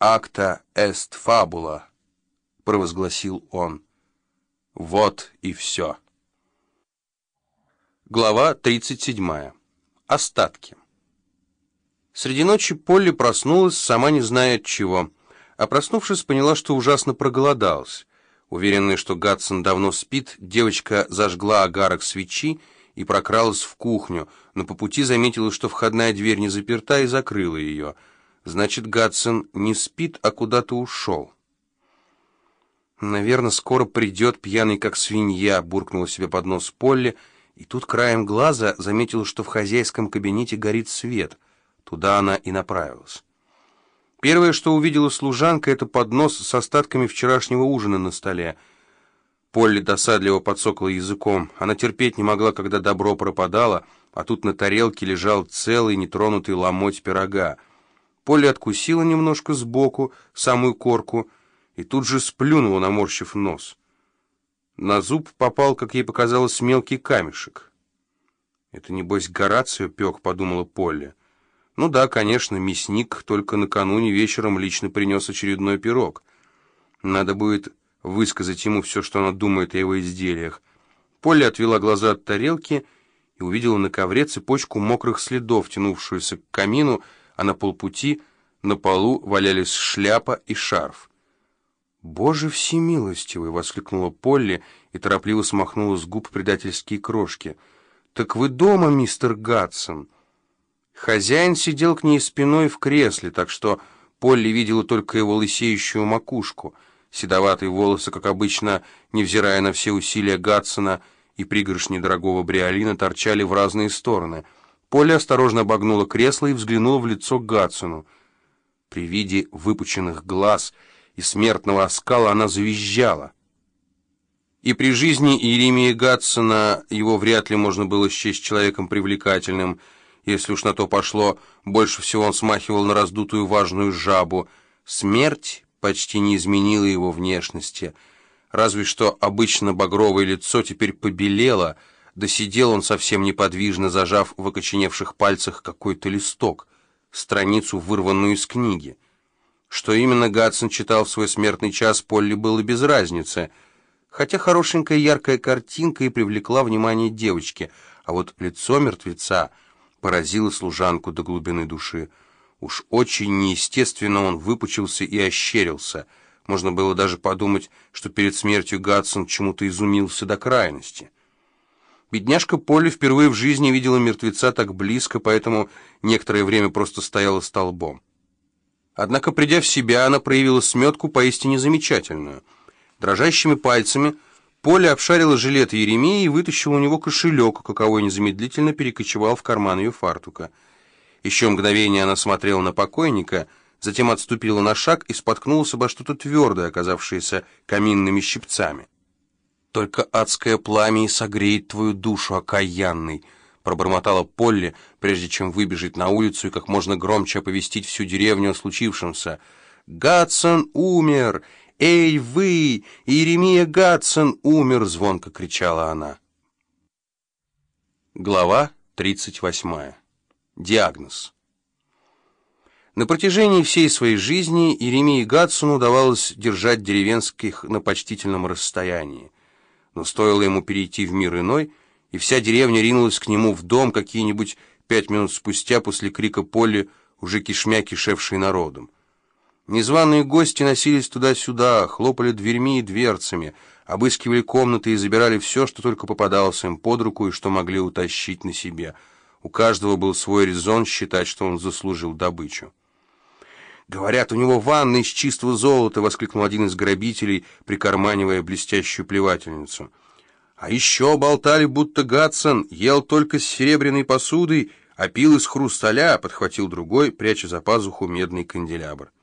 acta est fabula», — провозгласил он. Вот и все. Глава 37. Остатки. Среди ночи Полли проснулась, сама не зная от чего, а проснувшись, поняла, что ужасно проголодалась. Уверенная, что Гадсон давно спит, девочка зажгла огарок свечи и прокралась в кухню, но по пути заметила, что входная дверь не заперта, и закрыла ее. Значит, Гадсон не спит, а куда-то ушел. «Наверное, скоро придет, пьяный как свинья», — буркнула себе под нос Полли, и тут краем глаза заметила, что в хозяйском кабинете горит свет. Туда она и направилась. Первое, что увидела служанка, это поднос с остатками вчерашнего ужина на столе. Полли досадливо подсокала языком. Она терпеть не могла, когда добро пропадало, а тут на тарелке лежал целый нетронутый ломоть пирога. Полли откусила немножко сбоку, самую корку, и тут же сплюнула, наморщив нос. На зуб попал, как ей показалось, мелкий камешек. «Это, небось, Горацио пек», — подумала Полли. Ну да, конечно, мясник только накануне вечером лично принес очередной пирог. Надо будет высказать ему все, что она думает о его изделиях. Полли отвела глаза от тарелки и увидела на ковре цепочку мокрых следов, тянувшуюся к камину, а на полпути на полу валялись шляпа и шарф. «Боже всемилостивый!» — воскликнула Полли и торопливо смахнула с губ предательские крошки. «Так вы дома, мистер Гадсон?» Хозяин сидел к ней спиной в кресле, так что Полли видела только его лысеющую макушку. Седоватые волосы, как обычно, невзирая на все усилия Гадсона и пригоршни дорогого бриолина, торчали в разные стороны. Полли осторожно обогнула кресло и взглянула в лицо Гадсону. При виде выпученных глаз и смертного оскала она завизжала. И при жизни Иеремии Гадсона его вряд ли можно было счесть человеком привлекательным. Если уж на то пошло, больше всего он смахивал на раздутую важную жабу. Смерть почти не изменила его внешности. Разве что обычно багровое лицо теперь побелело, да сидел он совсем неподвижно, зажав в окоченевших пальцах какой-то листок, страницу, вырванную из книги. Что именно Гадсон читал в свой смертный час, Полли было без разницы, хотя хорошенькая яркая картинка и привлекла внимание девочки, а вот лицо мертвеца поразило служанку до глубины души. Уж очень неестественно он выпучился и ощерился. Можно было даже подумать, что перед смертью Гадсон чему-то изумился до крайности. Бедняжка Полли впервые в жизни видела мертвеца так близко, поэтому некоторое время просто стояла столбом. Однако, придя в себя, она проявила сметку поистине замечательную. Дрожащими пальцами Полли обшарила жилет Иеремии и вытащила у него кошелек, каковой незамедлительно перекочевал в карман ее фартука. Еще мгновение она смотрела на покойника, затем отступила на шаг и споткнулась обо что-то твердое, оказавшееся каминными щипцами. «Только адское пламя и согреет твою душу, окаянный», — пробормотала Полли, прежде чем выбежать на улицу и как можно громче оповестить всю деревню о случившемся. «Гадсон умер! Эй, вы! Иеремия Гадсон умер!» — звонко кричала она. Глава 38. Диагноз. На протяжении всей своей жизни Иеремии Гадсону удавалось держать деревенских на почтительном расстоянии. Но стоило ему перейти в мир иной, и вся деревня ринулась к нему в дом какие-нибудь 5 минут спустя после крика Полли, уже кишмя кишевшей народом. Незваные гости носились туда-сюда, хлопали дверьми и дверцами, обыскивали комнаты и забирали все, что только попадалось им под руку и что могли утащить на себе. У каждого был свой резон считать, что он заслужил добычу. «Говорят, у него ванна из чистого золота!» — воскликнул один из грабителей, прикарманивая блестящую плевательницу. «А еще болтали, будто Гадсон ел только с серебряной посудой, а пил из хрусталя!» — подхватил другой, пряча за пазуху медный канделябр.